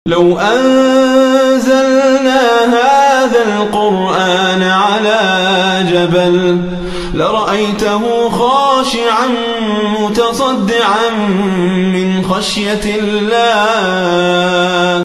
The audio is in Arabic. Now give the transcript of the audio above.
لو أنزلنا هذا القرآن على جبل لرأيته خاشعا متصدعا من خشية الله